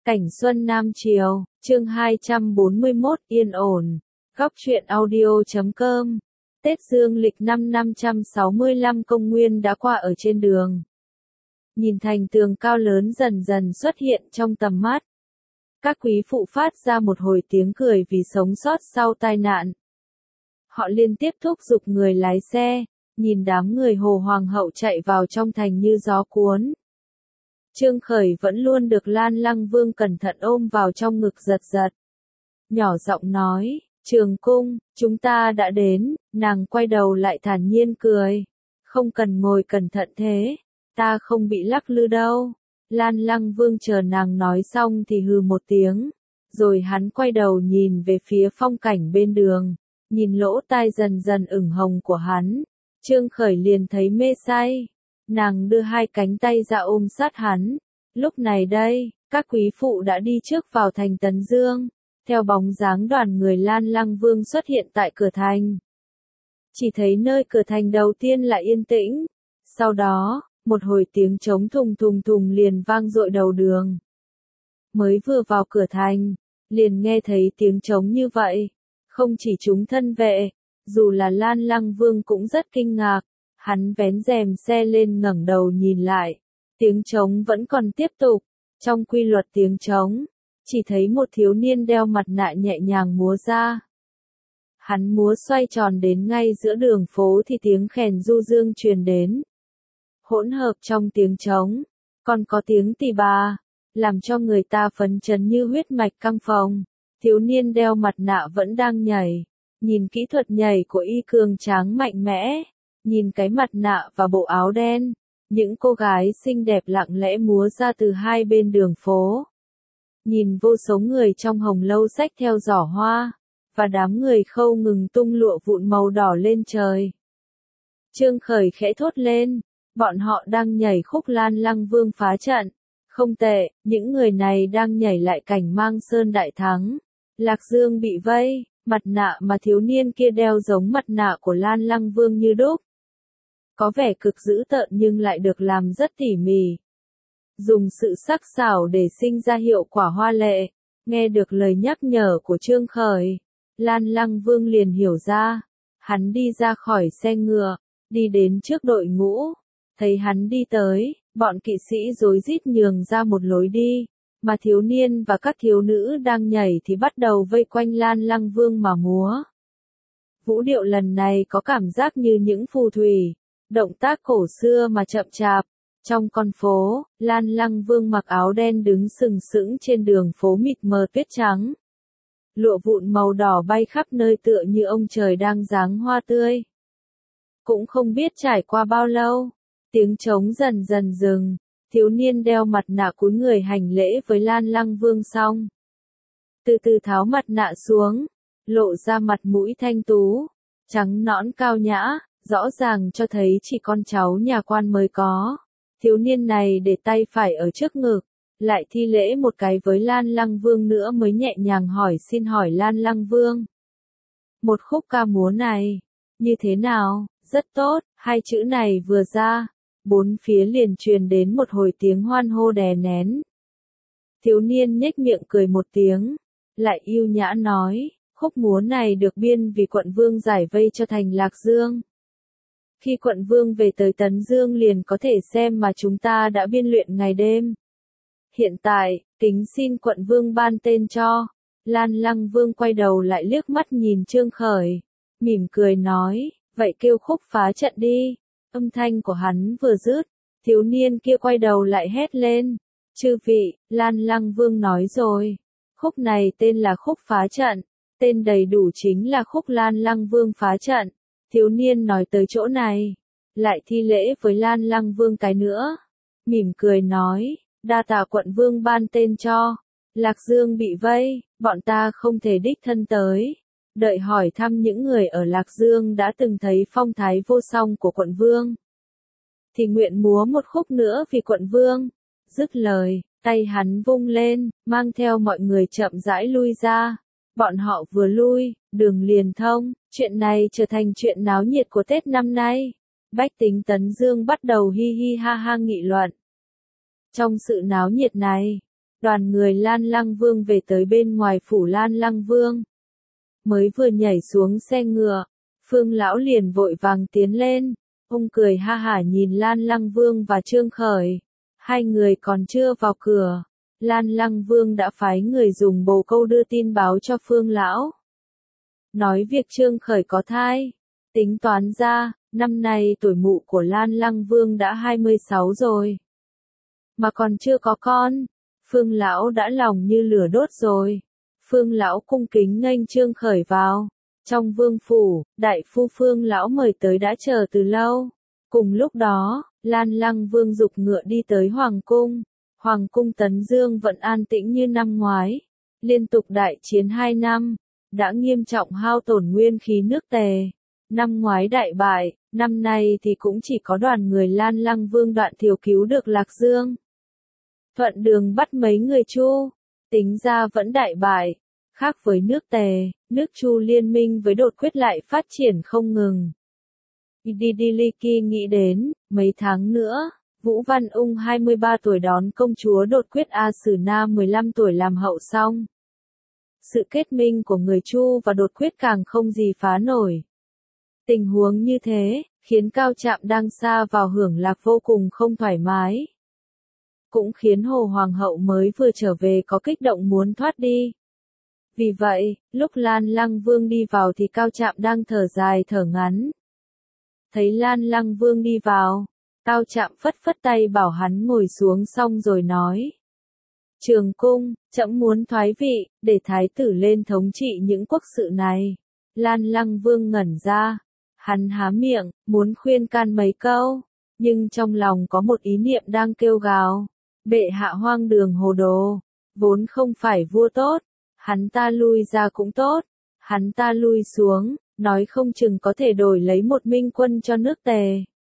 Cảnh Xuân Nam Triều, chương 241, yên ổn. Góc truyện audio.com. Tết Dương lịch năm 565 công nguyên đã qua ở trên đường. Nhìn thành tường cao lớn dần dần xuất hiện trong tầm mắt. Các quý phụ phát ra một hồi tiếng cười vì sống sót sau tai nạn. Họ liên tiếp thúc giục người lái xe, nhìn đám người Hồ Hoàng hậu chạy vào trong thành như gió cuốn. Trương Khởi vẫn luôn được Lan Lăng Vương cẩn thận ôm vào trong ngực giật giật. Nhỏ giọng nói, Trường Cung, chúng ta đã đến, nàng quay đầu lại thản nhiên cười. Không cần ngồi cẩn thận thế, ta không bị lắc lư đâu. Lan Lăng Vương chờ nàng nói xong thì hừ một tiếng, rồi hắn quay đầu nhìn về phía phong cảnh bên đường, nhìn lỗ tai dần dần ửng hồng của hắn. Trương Khởi liền thấy mê say. Nàng đưa hai cánh tay ra ôm sát hắn. Lúc này đây, các quý phụ đã đi trước vào thành Tấn Dương. Theo bóng dáng đoàn người Lan Lăng Vương xuất hiện tại cửa thành. Chỉ thấy nơi cửa thành đầu tiên là yên tĩnh. Sau đó, một hồi tiếng trống thùng thùng thùng liền vang dội đầu đường. Mới vừa vào cửa thành, liền nghe thấy tiếng trống như vậy. Không chỉ chúng thân vệ, dù là Lan Lăng Vương cũng rất kinh ngạc. Hắn vén rèm xe lên ngẩng đầu nhìn lại. Tiếng trống vẫn còn tiếp tục. Trong quy luật tiếng trống, chỉ thấy một thiếu niên đeo mặt nạ nhẹ nhàng múa ra. Hắn múa xoay tròn đến ngay giữa đường phố thì tiếng khèn du dương truyền đến. Hỗn hợp trong tiếng trống, còn có tiếng tỳ bà, làm cho người ta phấn chấn như huyết mạch căng phồng. Thiếu niên đeo mặt nạ vẫn đang nhảy. Nhìn kỹ thuật nhảy của y cường tráng mạnh mẽ. Nhìn cái mặt nạ và bộ áo đen, những cô gái xinh đẹp lặng lẽ múa ra từ hai bên đường phố. Nhìn vô số người trong hồng lâu xách theo giỏ hoa, và đám người không ngừng tung lụa vụn màu đỏ lên trời. Trương Khởi khẽ thốt lên, bọn họ đang nhảy khúc Lan Lăng Vương phá trận. Không tệ, những người này đang nhảy lại cảnh Mang Sơn đại thắng. Lạc Dương bị vây, mặt nạ mà thiếu niên kia đeo giống mặt nạ của Lan Lăng Vương như đúc. Có vẻ cực dữ tợn nhưng lại được làm rất tỉ mỉ. Dùng sự sắc sảo để sinh ra hiệu quả hoa lệ. Nghe được lời nhắc nhở của Trương Khởi, Lan Lăng Vương liền hiểu ra. Hắn đi ra khỏi xe ngựa, đi đến trước đội ngũ. Thấy hắn đi tới, bọn kỵ sĩ rối rít nhường ra một lối đi. Mà thiếu niên và các thiếu nữ đang nhảy thì bắt đầu vây quanh Lan Lăng Vương mà múa. Vũ điệu lần này có cảm giác như những phù thủy. Động tác cổ xưa mà chậm chạp. Trong con phố, Lan Lăng Vương mặc áo đen đứng sừng sững trên đường phố mịt mờ tuyết trắng. Lụa vụn màu đỏ bay khắp nơi tựa như ông trời đang giáng hoa tươi. Cũng không biết trải qua bao lâu, tiếng trống dần dần dừng, thiếu niên đeo mặt nạ cúi người hành lễ với Lan Lăng Vương xong. Từ từ tháo mặt nạ xuống, lộ ra mặt mũi thanh tú, trắng nõn cao nhã. Rõ ràng cho thấy chỉ con cháu nhà quan mới có. Thiếu niên này để tay phải ở trước ngực, lại thi lễ một cái với Lan Lăng Vương nữa mới nhẹ nhàng hỏi xin hỏi Lan Lăng Vương. Một khúc ca múa này, như thế nào? Rất tốt, hai chữ này vừa ra, bốn phía liền truyền đến một hồi tiếng hoan hô đè nén. Thiếu niên nhếch miệng cười một tiếng, lại yêu nhã nói, khúc múa này được biên vì quận vương giải vây cho thành Lạc Dương. Khi quận vương về tới Tấn Dương liền có thể xem mà chúng ta đã biên luyện ngày đêm. Hiện tại, kính xin quận vương ban tên cho. Lan Lăng Vương quay đầu lại liếc mắt nhìn Trương Khởi, mỉm cười nói, vậy kêu khúc phá trận đi. Âm thanh của hắn vừa dứt, thiếu niên kia quay đầu lại hét lên. Chư vị, Lan Lăng Vương nói rồi, khúc này tên là khúc phá trận, tên đầy đủ chính là khúc Lan Lăng Vương phá trận. Thiếu niên nói tới chỗ này, lại thi lễ với Lan Lăng Vương cái nữa, mỉm cười nói, đa tạ quận vương ban tên cho. Lạc Dương bị vây, bọn ta không thể đích thân tới. Đợi hỏi thăm những người ở Lạc Dương đã từng thấy phong thái vô song của quận vương. Thì nguyện múa một khúc nữa vì quận vương. Dứt lời, tay hắn vung lên, mang theo mọi người chậm rãi lui ra. Bọn họ vừa lui, đường liền thông, chuyện này trở thành chuyện náo nhiệt của Tết năm nay. Bách tính Tấn Dương bắt đầu hi hi ha ha nghị luận. Trong sự náo nhiệt này, đoàn người Lan Lăng Vương về tới bên ngoài phủ Lan Lăng Vương. Mới vừa nhảy xuống xe ngựa, Phương lão liền vội vàng tiến lên, ông cười ha hả nhìn Lan Lăng Vương và Trương Khởi. Hai người còn chưa vào cửa, Lan Lăng Vương đã phái người dùng bồ câu đưa tin báo cho Phương lão. Nói việc Trương Khởi có thai, tính toán ra, năm nay tuổi mụ của Lan Lăng Vương đã 26 rồi. Mà còn chưa có con, Phương lão đã lòng như lửa đốt rồi. Phương lão cung kính nghênh Trương Khởi vào. Trong vương phủ, đại phu Phương lão mời tới đã chờ từ lâu. Cùng lúc đó, Lan Lăng Vương giục ngựa đi tới Hoàng cung. Hoàng cung Tấn Dương vẫn an tĩnh như năm ngoái. Liên tục đại chiến 2 năm, đã nghiêm trọng hao tổn nguyên khí nước Tề. Năm ngoái đại bại, năm nay thì cũng chỉ có đoàn người Lan Lăng Vương Đoạn Thiều cứu được Lạc Dương. Thuận Đường bắt mấy người Chu, tính ra vẫn đại bại. Khác với nước Tề, nước Chu liên minh với Đột Quyết lại phát triển không ngừng. Idiliki nghĩ đến, mấy tháng nữa, Vũ Văn Ung 23 tuổi đón công chúa Đột Quyết A Sử Na 15 tuổi làm hậu xong. Sự kết minh của người Chu và Đột Quyết càng không gì phá nổi. Tình huống như thế, khiến Cao Trạm đang xa vào hưởng lạc vô cùng không thoải mái. Cũng khiến Hồ Hoàng hậu mới vừa trở về có kích động muốn thoát đi. Vì vậy, lúc Lan Lăng Vương đi vào thì Cao Trạm đang thở dài thở ngắn. Thấy Lan Lăng Vương đi vào, Cao Trạm phất phất tay bảo hắn ngồi xuống xong rồi nói. Trường cung, trẫm muốn thoái vị, để thái tử lên thống trị những quốc sự này. Lan Lăng Vương ngẩn ra. Hắn há miệng, muốn khuyên can mấy câu, nhưng trong lòng có một ý niệm đang kêu gào. Bệ hạ hoang đường hồ đồ, vốn không phải vua tốt, hắn ta lui ra cũng tốt, hắn ta lui xuống, nói không chừng có thể đổi lấy một minh quân cho nước Tề.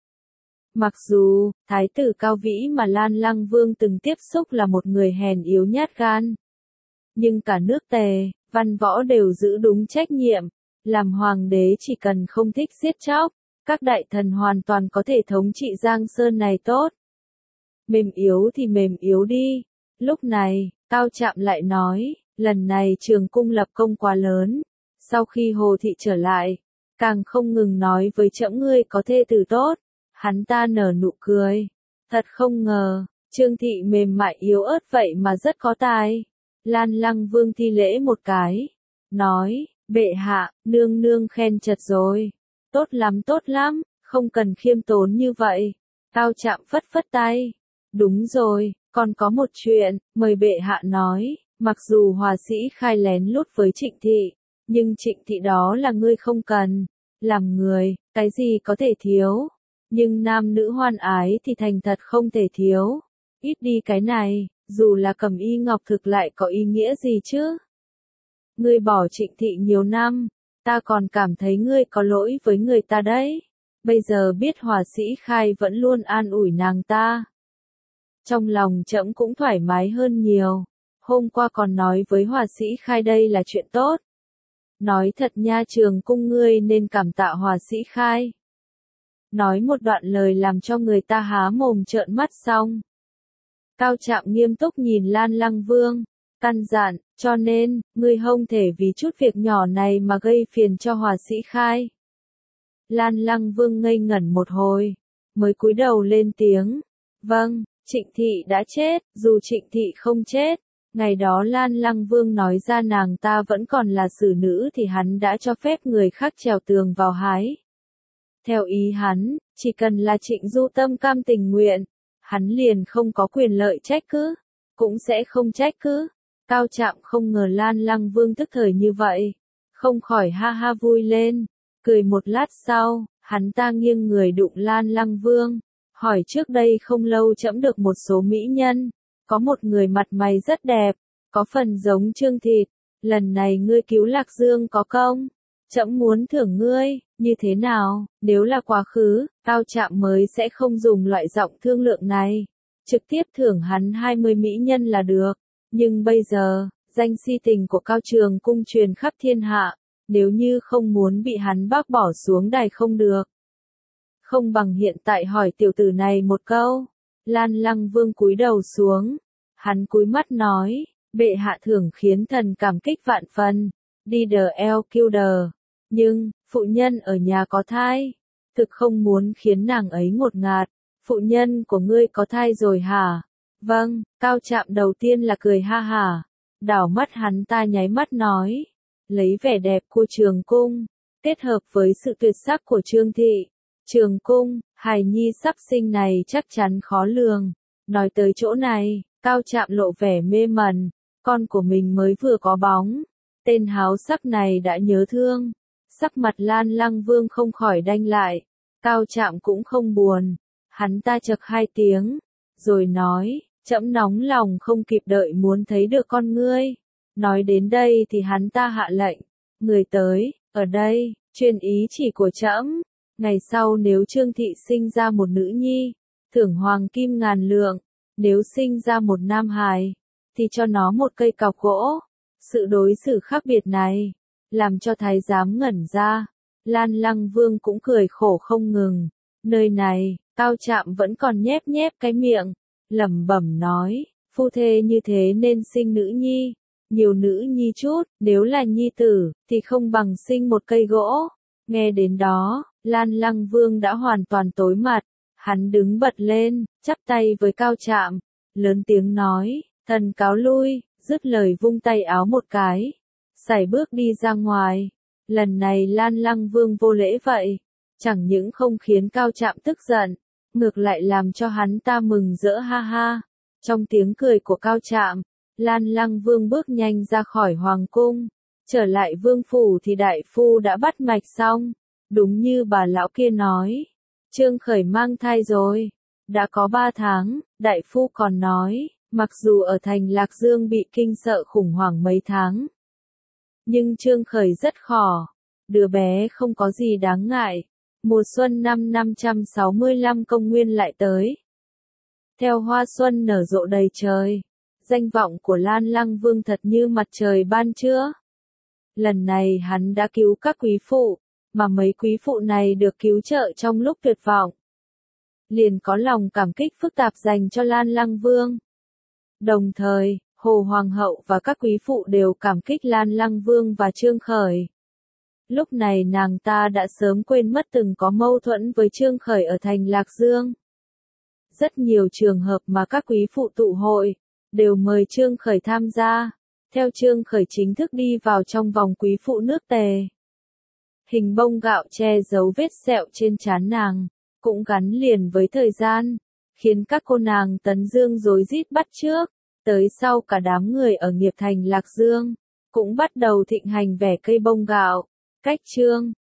Mặc dù, thái tử Cao Vĩ mà Lan Lăng Vương từng tiếp xúc là một người hèn yếu nhát gan. Nhưng cả nước Tề, văn võ đều giữ đúng trách nhiệm, làm hoàng đế chỉ cần không thích giết chóc, các đại thần hoàn toàn có thể thống trị Giang Sơn này tốt. Mềm yếu thì mềm yếu đi. Lúc này, Cao Trạm lại nói, lần này Trường cung lập công quá lớn. Sau khi Hồ Thị trở lại, càng không ngừng nói với trẫm ngươi có thê tử tốt. Hắn ta nở nụ cười. Thật không ngờ, Trương Thị mềm mại yếu ớt vậy mà rất có tài. Lan Lăng Vương thi lễ một cái. Nói, bệ hạ, nương nương khen chật rồi. Tốt lắm, không cần khiêm tốn như vậy. Cao Trạm phất phất tay. Đúng rồi, còn có một chuyện, mời bệ hạ nói, mặc dù Hòa Sĩ Khai lén lút với Trịnh Thị, nhưng Trịnh Thị đó là ngươi không cần. Làm người, cái gì có thể thiếu, nhưng nam nữ hoan ái thì thành thật không thể thiếu. Ít đi cái này, dù là Cẩm Y Ngọc Thực lại có ý nghĩa gì chứ? Ngươi bỏ Trịnh Thị nhiều năm, ta còn cảm thấy ngươi có lỗi với người ta đấy. Bây giờ biết Hòa Sĩ Khai vẫn luôn an ủi nàng ta. Trong lòng trẫm cũng thoải mái hơn nhiều. Hôm qua còn nói với Hòa Sĩ Khai đây là chuyện tốt. Nói thật nha, Trường cung ngươi nên cảm tạ Hòa Sĩ Khai. Nói một đoạn lời làm cho người ta há mồm trợn mắt xong. Cao Trạm nghiêm túc nhìn Lan Lăng Vương, căn dặn, cho nên, ngươi không thể vì chút việc nhỏ này mà gây phiền cho Hòa Sĩ Khai. Lan Lăng Vương ngây ngẩn một hồi, mới cúi đầu lên tiếng. Vâng, Trịnh Thị đã chết, dù Trịnh Thị không chết. Ngày đó Lan Lăng Vương nói ra nàng ta vẫn còn là xử nữ thì hắn đã cho phép người khác trèo tường vào hái. Theo ý hắn, chỉ cần là Trịnh Du tâm cam tình nguyện, hắn liền không có quyền lợi trách cứ, cũng sẽ không trách cứ. Cao Trạm không ngờ Lan Lăng Vương tức thời như vậy, không khỏi ha ha vui lên, cười một lát sau, hắn ta nghiêng người đụng Lan Lăng Vương, hỏi trước đây không lâu trẫm được một số mỹ nhân, có một người mặt mày rất đẹp, có phần giống Trương Thịt, lần này ngươi cứu Lạc Dương có công, trẫm muốn thưởng ngươi, như thế nào? Nếu là quá khứ, Cao Trạm mới sẽ không dùng loại giọng thương lượng này, trực tiếp thưởng hắn 20 mỹ nhân là được. Nhưng bây giờ, danh si tình của Cao Trường cung truyền khắp thiên hạ, nếu như không muốn bị hắn bác bỏ xuống đài không được. Không bằng hiện tại hỏi tiểu tử này một câu. Lan Lăng Vương cúi đầu xuống, Hắn cúi mắt nói, bệ hạ thưởng khiến thần cảm kích vạn phần, đi đờ eo kiêu đờ. Nhưng, phụ nhân ở nhà có thai, thực không muốn khiến nàng ấy ngột ngạt. Phụ nhân của ngươi có thai rồi hả? Vâng, Cao Trạm đầu tiên là cười ha hả. Đảo mắt hắn ta nháy mắt nói, lấy vẻ đẹp của Trường Cung, kết hợp với sự tuyệt sắc của Trương Thị. Trường Cung, hài nhi sắp sinh này chắc chắn khó lường. Nói tới chỗ này, Cao Trạm lộ vẻ mê mẩn, con của mình mới vừa có bóng. Tên háo sắc này đã nhớ thương. Sắc mặt Lan Lăng Vương không khỏi đanh lại. Cao Trạm cũng không buồn. Hắn ta chậc 2 tiếng, rồi nói, trẫm nóng lòng không kịp đợi muốn thấy được con ngươi. Nói đến đây thì hắn ta hạ lệnh, người tới, ở đây, truyền ý chỉ của trẫm. Ngày sau nếu Trương Thị sinh ra một nữ nhi, thưởng hoàng kim ngàn lượng, nếu sinh ra một nam hài, thì cho nó một cây cọc gỗ. Sự đối xử khác biệt này, làm cho thái giám ngẩn ra. Lan Lăng Vương cũng cười khổ không ngừng. Nơi này, Cao Trạm vẫn còn nhép nhép cái miệng, lẩm bẩm nói, phu thê như thế nên sinh nữ nhi, nhiều nữ nhi chút, nếu là nhi tử, thì không bằng sinh một cây gỗ. Nghe đến đó, Lan Lăng Vương đã hoàn toàn tối mặt, hắn đứng bật lên, chắp tay với Cao Trạm, lớn tiếng nói, thần cáo lui, dứt lời vung tay áo một cái, sải bước đi ra ngoài. Lần này Lan Lăng Vương vô lễ vậy, chẳng những không khiến Cao Trạm tức giận, ngược lại làm cho hắn ta mừng rỡ ha ha. Trong tiếng cười của Cao Trạm, Lan Lăng Vương bước nhanh ra khỏi hoàng cung, trở lại vương phủ thì đại phu đã bắt mạch xong, đúng như bà lão kia nói, Trương Khởi mang thai rồi, đã có 3 tháng, đại phu còn nói, mặc dù ở thành Lạc Dương bị kinh sợ khủng hoảng mấy tháng, nhưng Trương Khởi rất khỏ, đứa bé không có gì đáng ngại. Mùa xuân năm 565 công nguyên lại tới. Theo hoa xuân nở rộ đầy trời, danh vọng của Lan Lăng Vương thật như mặt trời ban trưa. Lần này hắn đã cứu các quý phụ, mà mấy quý phụ này được cứu trợ trong lúc tuyệt vọng. Liền có lòng cảm kích phức tạp dành cho Lan Lăng Vương. Đồng thời, Hồ Hoàng hậu và các quý phụ đều cảm kích Lan Lăng Vương và Trương Khởi. Lúc này nàng ta đã sớm quên mất từng có mâu thuẫn với Trương Khởi ở thành Lạc Dương. Rất nhiều trường hợp mà các quý phụ tụ hội, đều mời Trương Khởi tham gia. Theo Trương Khởi chính thức đi vào trong vòng quý phụ nước Tề. Hình bông gạo che giấu vết sẹo trên trán nàng, cũng gắn liền với thời gian, khiến các cô nàng Tấn Dương rối rít bắt chước. Tới sau cả đám người ở nghiệp thành Lạc Dương, cũng bắt đầu thịnh hành vẻ cây bông gạo. Cách Trương